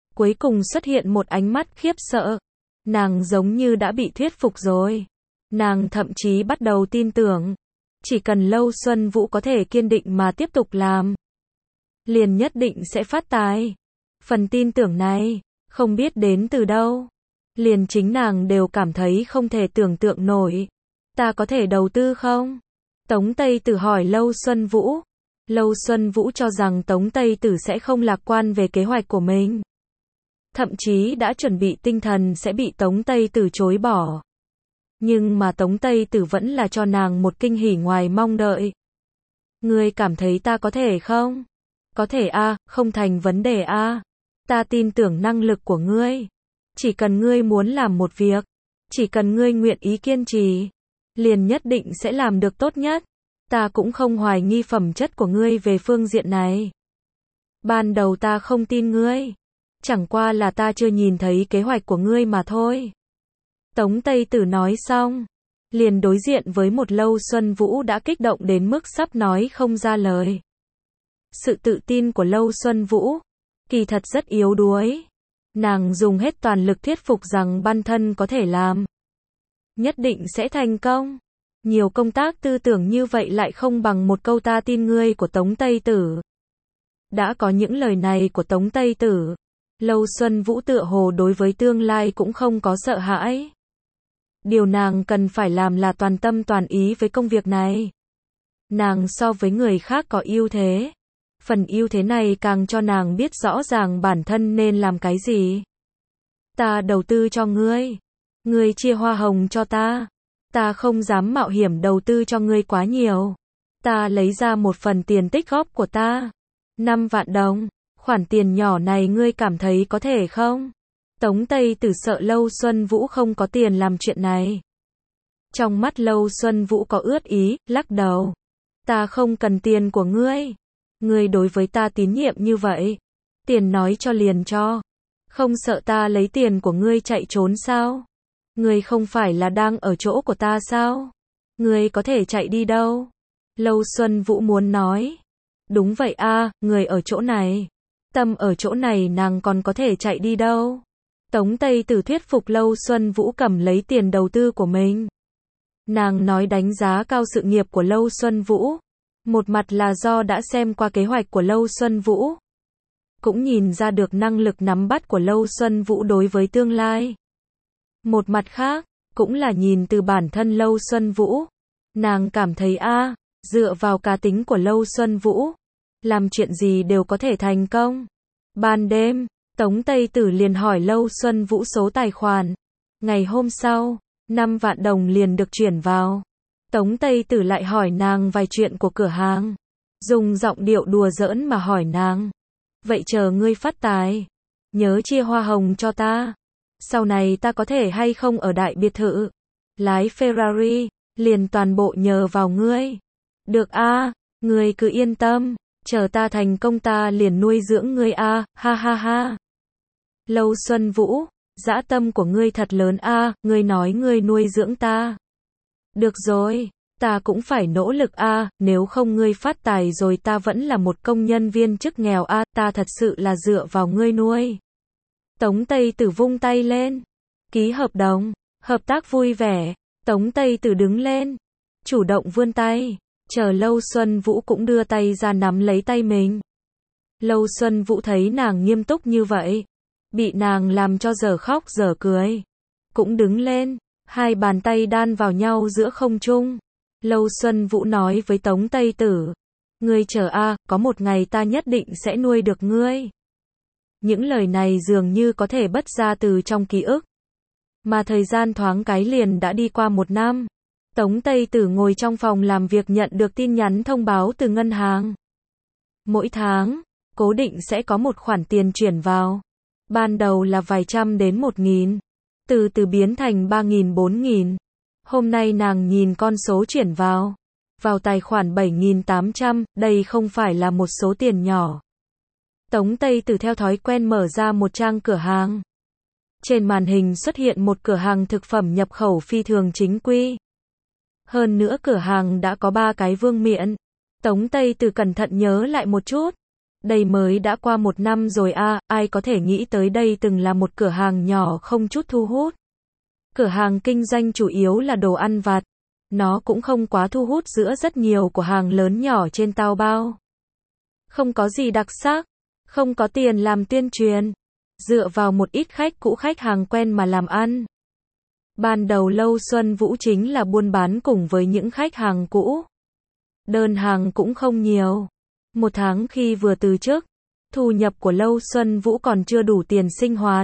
A: Cuối cùng xuất hiện một ánh mắt khiếp sợ. Nàng giống như đã bị thuyết phục rồi. Nàng thậm chí bắt đầu tin tưởng. Chỉ cần Lâu Xuân Vũ có thể kiên định mà tiếp tục làm, liền nhất định sẽ phát tài. Phần tin tưởng này, không biết đến từ đâu. Liền chính nàng đều cảm thấy không thể tưởng tượng nổi. Ta có thể đầu tư không? Tống Tây Tử hỏi Lâu Xuân Vũ. Lâu Xuân Vũ cho rằng Tống Tây Tử sẽ không lạc quan về kế hoạch của mình. Thậm chí đã chuẩn bị tinh thần sẽ bị Tống Tây Tử chối bỏ. Nhưng mà Tống Tây Tử vẫn là cho nàng một kinh hỉ ngoài mong đợi. Ngươi cảm thấy ta có thể không? Có thể a, không thành vấn đề a. Ta tin tưởng năng lực của ngươi. Chỉ cần ngươi muốn làm một việc, chỉ cần ngươi nguyện ý kiên trì, liền nhất định sẽ làm được tốt nhất. Ta cũng không hoài nghi phẩm chất của ngươi về phương diện này. Ban đầu ta không tin ngươi. Chẳng qua là ta chưa nhìn thấy kế hoạch của ngươi mà thôi. Tống Tây Tử nói xong, liền đối diện với một Lâu Xuân Vũ đã kích động đến mức sắp nói không ra lời. Sự tự tin của Lâu Xuân Vũ, kỳ thật rất yếu đuối. Nàng dùng hết toàn lực thuyết phục rằng bản thân có thể làm. Nhất định sẽ thành công. Nhiều công tác tư tưởng như vậy lại không bằng một câu ta tin ngươi của Tống Tây Tử. Đã có những lời này của Tống Tây Tử, Lâu Xuân Vũ tựa hồ đối với tương lai cũng không có sợ hãi. Điều nàng cần phải làm là toàn tâm toàn ý với công việc này. Nàng so với người khác có ưu thế. Phần ưu thế này càng cho nàng biết rõ ràng bản thân nên làm cái gì. Ta đầu tư cho ngươi. Ngươi chia hoa hồng cho ta. Ta không dám mạo hiểm đầu tư cho ngươi quá nhiều. Ta lấy ra một phần tiền tích góp của ta. 5 vạn đồng. Khoản tiền nhỏ này ngươi cảm thấy có thể không? Tống Tây Tử sợ Lâu Xuân Vũ không có tiền làm chuyện này. Trong mắt Lâu Xuân Vũ có ướt ý, lắc đầu. Ta không cần tiền của ngươi. Ngươi đối với ta tín nhiệm như vậy. Tiền nói cho liền cho. Không sợ ta lấy tiền của ngươi chạy trốn sao? Ngươi không phải là đang ở chỗ của ta sao? Ngươi có thể chạy đi đâu? Lâu Xuân Vũ muốn nói. Đúng vậy a, người ở chỗ này. Tâm ở chỗ này nàng còn có thể chạy đi đâu? Tống Tây Tử thuyết phục Lâu Xuân Vũ cầm lấy tiền đầu tư của mình. Nàng nói đánh giá cao sự nghiệp của Lâu Xuân Vũ. Một mặt là do đã xem qua kế hoạch của Lâu Xuân Vũ. Cũng nhìn ra được năng lực nắm bắt của Lâu Xuân Vũ đối với tương lai. Một mặt khác, cũng là nhìn từ bản thân Lâu Xuân Vũ. Nàng cảm thấy dựa vào cá tính của Lâu Xuân Vũ, làm chuyện gì đều có thể thành công. Ban đêm, Tống Tây Tử liền hỏi Lâu Xuân Vũ số tài khoản. Ngày hôm sau, 5 vạn đồng liền được chuyển vào. Tống Tây Tử lại hỏi nàng vài chuyện của cửa hàng. Dùng giọng điệu đùa giỡn mà hỏi nàng. Vậy chờ ngươi phát tài, nhớ chia hoa hồng cho ta. Sau này ta có thể hay không ở đại biệt thự, lái Ferrari, liền toàn bộ nhờ vào ngươi. Được ngươi cứ yên tâm, chờ ta thành công ta liền nuôi dưỡng ngươi ha ha ha. Lâu Xuân Vũ, dã tâm của ngươi thật lớn ngươi nói ngươi nuôi dưỡng ta. Được rồi, ta cũng phải nỗ lực nếu không ngươi phát tài rồi ta vẫn là một công nhân viên chức nghèo ta thật sự là dựa vào ngươi nuôi. Tống Tây Tử vung tay lên. Ký hợp đồng, hợp tác vui vẻ. Tống Tây Tử đứng lên, chủ động vươn tay, chờ Lâu Xuân Vũ cũng đưa tay ra nắm lấy tay mình. Lâu Xuân Vũ thấy nàng nghiêm túc như vậy, bị nàng làm cho dở khóc dở cười. Cũng đứng lên, hai bàn tay đan vào nhau giữa không trung. Lâu Xuân Vũ nói với Tống Tây Tử, ngươi chờ có một ngày ta nhất định sẽ nuôi được ngươi. Những lời này dường như có thể bứt ra từ trong ký ức. Mà thời gian thoáng cái liền đã đi qua 1 năm. Tống Tây Tử ngồi trong phòng làm việc nhận được tin nhắn thông báo từ ngân hàng. Mỗi tháng, cố định sẽ có một khoản tiền chuyển vào. Ban đầu là vài trăm đến 1.000. Từ từ biến thành 3.000 4.000. Hôm nay nàng nhìn con số chuyển vào tài khoản 7.800, đây không phải là một số tiền nhỏ. Tống Tây Tử theo thói quen mở ra một trang cửa hàng. Trên màn hình xuất hiện một cửa hàng thực phẩm nhập khẩu phi thường chính quy. Hơn nữa cửa hàng đã có 3 cái vương miện. Tống Tây Tử cẩn thận nhớ lại một chút. Đây mới đã qua 1 năm rồi a, ai có thể nghĩ tới đây từng là một cửa hàng nhỏ không chút thu hút. Cửa hàng kinh doanh chủ yếu là đồ ăn vặt. Nó cũng không quá thu hút giữa rất nhiều của hàng lớn nhỏ trên Taobao. Không có gì đặc sắc, không có tiền làm tuyên truyền, dựa vào một ít khách cũ khách hàng quen mà làm ăn. Ban đầu Lâu Xuân Vũ chính là buôn bán cùng với những khách hàng cũ. Đơn hàng cũng không nhiều. 1 tháng khi vừa từ chức, thu nhập của Lâu Xuân Vũ còn chưa đủ tiền sinh hoạt.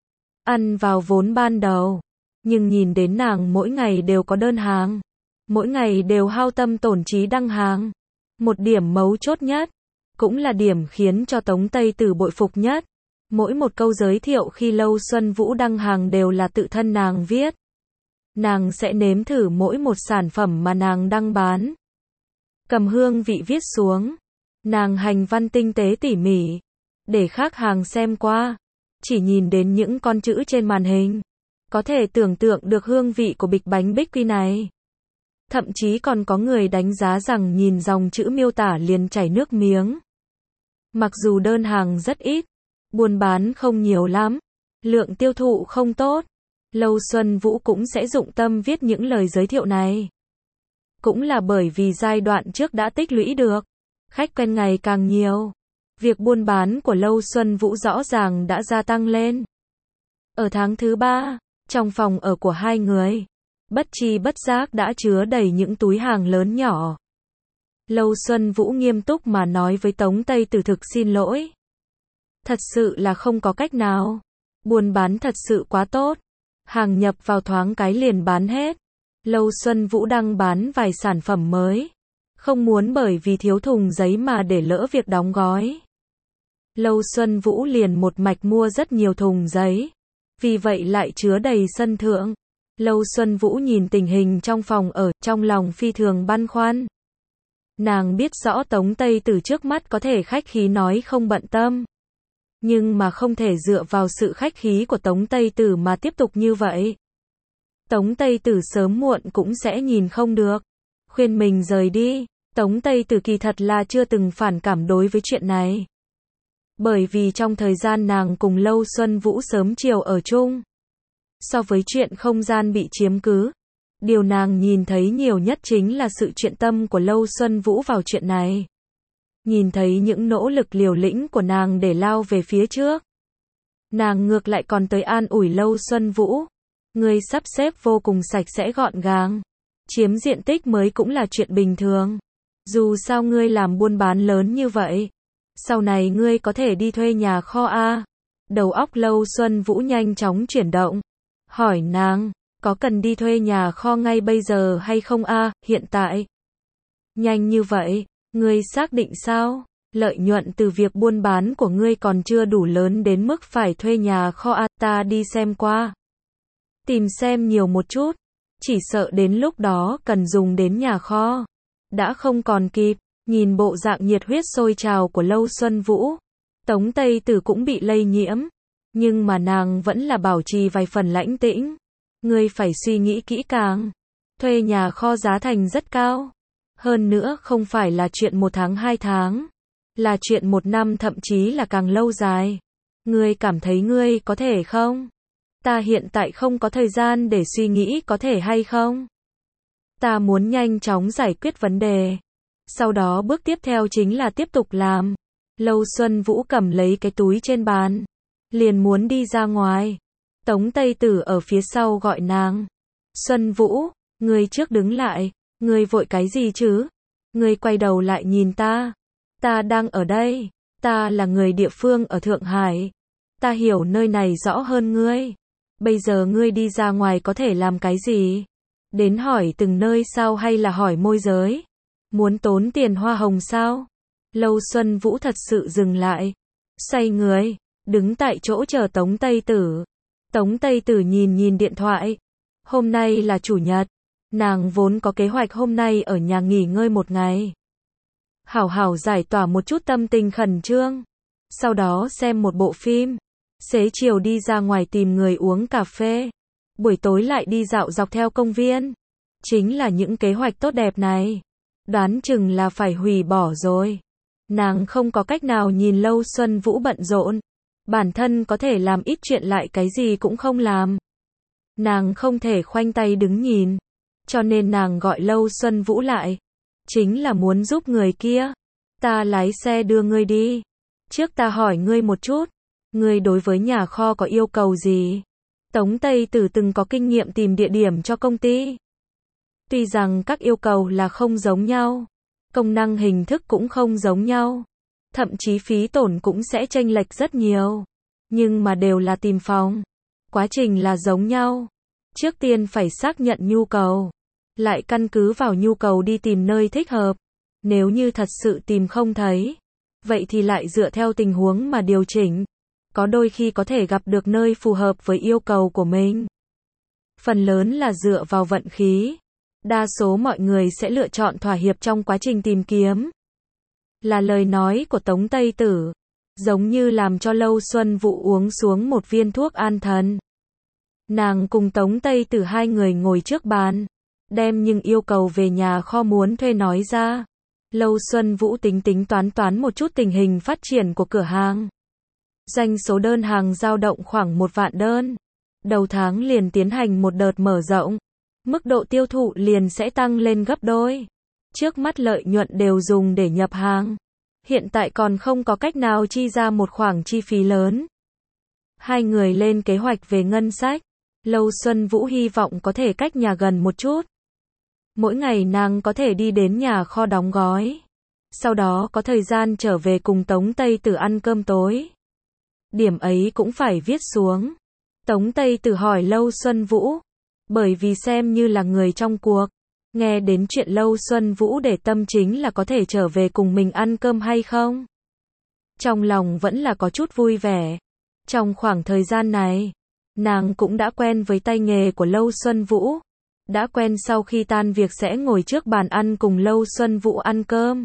A: Ăn vào vốn ban đầu. Nhưng nhìn đến nàng mỗi ngày đều có đơn hàng. Mỗi ngày đều hao tâm tổn trí đăng hàng. Một điểm mấu chốt nhất, cũng là điểm khiến cho Tống Tây Tử bội phục nhất. Mỗi một câu giới thiệu khi Lâu Xuân Vũ đăng hàng đều là tự thân nàng viết. Nàng sẽ nếm thử mỗi một sản phẩm mà nàng đăng bán. Cầm hương vị viết xuống. Nàng hành văn tinh tế tỉ mỉ. Để khách hàng xem qua. Chỉ nhìn đến những con chữ trên màn hình. Có thể tưởng tượng được hương vị của bịch bánh bích quy này. Thậm chí còn có người đánh giá rằng nhìn dòng chữ miêu tả liền chảy nước miếng. Mặc dù đơn hàng rất ít, buôn bán không nhiều lắm, lượng tiêu thụ không tốt, Lâu Xuân Vũ cũng sẽ dụng tâm viết những lời giới thiệu này. Cũng là bởi vì giai đoạn trước đã tích lũy được, khách quen ngày càng nhiều. Việc buôn bán của Lâu Xuân Vũ rõ ràng đã gia tăng lên. Ở tháng thứ 3, trong phòng ở của hai người, bất tri bất giác đã chứa đầy những túi hàng lớn nhỏ. Lâu Xuân Vũ nghiêm túc mà nói với Tống Tây Tử thực xin lỗi. Thật sự là không có cách nào. Buôn bán thật sự quá tốt. Hàng nhập vào thoáng cái liền bán hết. Lâu Xuân Vũ đang bán vài sản phẩm mới. Không muốn bởi vì thiếu thùng giấy mà để lỡ việc đóng gói. Lâu Xuân Vũ liền một mạch mua rất nhiều thùng giấy. Vì vậy lại chứa đầy sân thượng. Lâu Xuân Vũ nhìn tình hình trong phòng ở, trong lòng phi thường băn khoăn. Nàng biết rõ Tống Tây Tử trước mắt có thể khách khí nói không bận tâm. Nhưng mà không thể dựa vào sự khách khí của Tống Tây Tử mà tiếp tục như vậy. Tống Tây Tử sớm muộn cũng sẽ nhìn không được. Khuyên mình rời đi. Tống Tây Tử kỳ thật là chưa từng phản cảm đối với chuyện này. Bởi vì trong thời gian nàng cùng Lâu Xuân Vũ sớm chiều ở chung. So với chuyện không gian bị chiếm cứ, điều nàng nhìn thấy nhiều nhất chính là sự chuyên tâm của Lâu Xuân Vũ vào chuyện này. Nhìn thấy những nỗ lực liều lĩnh của nàng để lao về phía trước. Nàng ngược lại còn tới an ủi Lâu Xuân Vũ. Ngươi sắp xếp vô cùng sạch sẽ gọn gàng. Chiếm diện tích mới cũng là chuyện bình thường. Dù sao ngươi làm buôn bán lớn như vậy. Sau này ngươi có thể đi thuê nhà kho a. Đầu óc Lâu Xuân Vũ nhanh chóng chuyển động. Hỏi nàng, có cần đi thuê nhà kho ngay bây giờ hay không a, hiện tại? Nhanh như vậy, ngươi xác định sao? Lợi nhuận từ việc buôn bán của ngươi còn chưa đủ lớn đến mức phải thuê nhà kho a, ta đi xem qua. Tìm xem nhiều một chút, chỉ sợ đến lúc đó cần dùng đến nhà kho. Đã không còn kịp, nhìn bộ dạng nhiệt huyết sôi trào của Lâu Xuân Vũ. Tống Tây Tử cũng bị lây nhiễm. Nhưng mà nàng vẫn là bảo trì vài phần lãnh tĩnh. Ngươi phải suy nghĩ kỹ càng. Thuê nhà kho giá thành rất cao. Hơn nữa không phải là chuyện 1 tháng 2 tháng. Là chuyện 1 năm thậm chí là càng lâu dài. Ngươi cảm thấy ngươi có thể không? Ta hiện tại không có thời gian để suy nghĩ có thể hay không. Ta muốn nhanh chóng giải quyết vấn đề. Sau đó bước tiếp theo chính là tiếp tục làm. Lâu Xuân Vũ cầm lấy cái túi trên bàn. Liền muốn đi ra ngoài. Tống Tây Tử ở phía sau gọi nàng. Xuân Vũ, ngươi trước đứng lại. Ngươi vội cái gì chứ? Ngươi quay đầu lại nhìn ta. Ta đang ở đây. Ta là người địa phương ở Thượng Hải. Ta hiểu nơi này rõ hơn ngươi. Bây giờ ngươi đi ra ngoài có thể làm cái gì? Đến hỏi từng nơi sao hay là hỏi môi giới? Muốn tốn tiền hoa hồng sao? Lâu Xuân Vũ thật sự dừng lại. Xoay người. Đứng tại chỗ chờ Tống Tây Tử. Tống Tây Tử nhìn điện thoại. Hôm nay là chủ nhật. Nàng vốn có kế hoạch hôm nay ở nhà nghỉ ngơi 1 ngày. Hảo hảo giải tỏa một chút tâm tình khẩn trương. Sau đó xem một bộ phim. Xế chiều đi ra ngoài tìm người uống cà phê. Buổi tối lại đi dạo dọc theo công viên. Chính là những kế hoạch tốt đẹp này. Đoán chừng là phải hủy bỏ rồi. Nàng không có cách nào nhìn Lâu Xuân Vũ bận rộn. Bản thân có thể làm ít chuyện lại cái gì cũng không làm. Nàng không thể khoanh tay đứng nhìn. Cho nên nàng gọi Lâu Xuân Vũ lại. Chính là muốn giúp người kia. Ta lái xe đưa ngươi đi. Trước ta hỏi ngươi một chút. Ngươi đối với nhà kho có yêu cầu gì? Tống Tây Tử từng có kinh nghiệm tìm địa điểm cho công ty. Tuy rằng các yêu cầu là không giống nhau. Công năng hình thức cũng không giống nhau. Thậm chí phí tổn cũng sẽ chênh lệch rất nhiều. Nhưng mà đều là tìm phòng. Quá trình là giống nhau. Trước tiên phải xác nhận nhu cầu. Lại căn cứ vào nhu cầu đi tìm nơi thích hợp. Nếu như thật sự tìm không thấy. Vậy thì lại dựa theo tình huống mà điều chỉnh. Có đôi khi có thể gặp được nơi phù hợp với yêu cầu của mình. Phần lớn là dựa vào vận khí. Đa số mọi người sẽ lựa chọn thỏa hiệp trong quá trình tìm kiếm. Là lời nói của Tống Tây Tử. Giống như làm cho Lâu Xuân Vũ uống xuống một viên thuốc an thần. Nàng cùng Tống Tây Tử hai người ngồi trước bàn. Đem những yêu cầu về nhà kho muốn thuê nói ra. Lâu Xuân Vũ tính toán một chút tình hình phát triển của cửa hàng. Doanh số đơn hàng dao động khoảng 1 vạn đơn. Đầu tháng liền tiến hành một đợt mở rộng. Mức độ tiêu thụ liền sẽ tăng lên gấp đôi. Trước mắt lợi nhuận đều dùng để nhập hàng. Hiện tại còn không có cách nào chi ra một khoản chi phí lớn. Hai người lên kế hoạch về ngân sách. Lâu Xuân Vũ hy vọng có thể cách nhà gần một chút. Mỗi ngày nàng có thể đi đến nhà kho đóng gói. Sau đó có thời gian trở về cùng Tống Tây Tử ăn cơm tối. Điểm ấy cũng phải viết xuống. Tống Tây Tử hỏi Lâu Xuân Vũ. Bởi vì xem như là người trong cuộc. Nghe đến chuyện Lâu Xuân Vũ để tâm chính là có thể trở về cùng mình ăn cơm hay không. Trong lòng vẫn là có chút vui vẻ. Trong khoảng thời gian này, nàng cũng đã quen với tay nghề của Lâu Xuân Vũ. Đã quen sau khi tan việc sẽ ngồi trước bàn ăn cùng Lâu Xuân Vũ ăn cơm.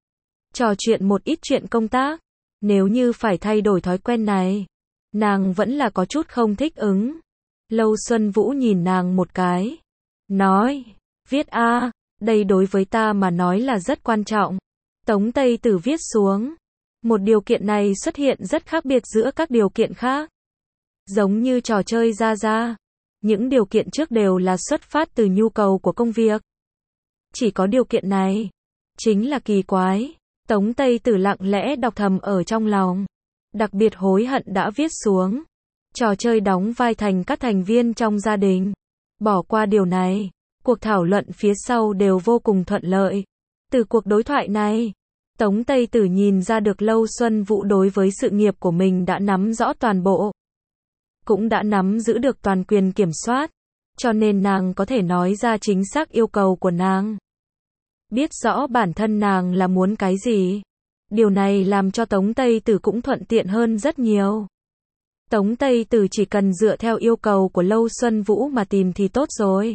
A: Trò chuyện một ít chuyện công tác. Nếu như phải thay đổi thói quen này, nàng vẫn là có chút không thích ứng. Lâu Xuân Vũ nhìn nàng một cái. Nói, viết a, đây đối với ta mà nói là rất quan trọng. Tống Tây Tử viết xuống. Một điều kiện này xuất hiện rất khác biệt giữa các điều kiện khác. Giống như trò chơi ra. Những điều kiện trước đều là xuất phát từ nhu cầu của công việc. Chỉ có điều kiện này. Chính là kỳ quái. Tống Tây Tử lặng lẽ đọc thầm ở trong lòng. Đặc biệt hối hận đã viết xuống. Trò chơi đóng vai thành các thành viên trong gia đình. Bỏ qua điều này. Cuộc thảo luận phía sau đều vô cùng thuận lợi. Từ cuộc đối thoại này, Tống Tây Tử nhìn ra được Lâu Xuân Vũ đối với sự nghiệp của mình đã nắm rõ toàn bộ. Cũng đã nắm giữ được toàn quyền kiểm soát. Cho nên nàng có thể nói ra chính xác yêu cầu của nàng. Biết rõ bản thân nàng là muốn cái gì. Điều này làm cho Tống Tây Tử cũng thuận tiện hơn rất nhiều. Tống Tây Tử chỉ cần dựa theo yêu cầu của Lâu Xuân Vũ mà tìm thì tốt rồi.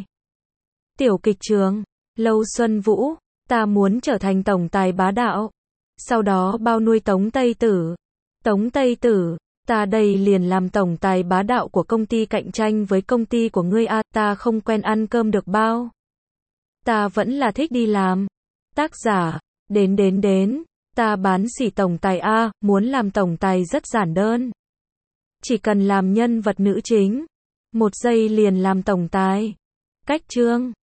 A: Tiểu kịch trường, Lâu Xuân Vũ, ta muốn trở thành tổng tài bá đạo. Sau đó bao nuôi Tống Tây Tử. Tống Tây Tử, ta đây liền làm tổng tài bá đạo của công ty cạnh tranh với công ty của ngươi a, ta không quen ăn cơm được bao. Ta vẫn là thích đi làm. Tác giả, đến, ta bán xỉ tổng tài a, muốn làm tổng tài rất giản đơn. Chỉ cần làm nhân vật nữ chính. 1 giây liền làm tổng tài. Cách chương.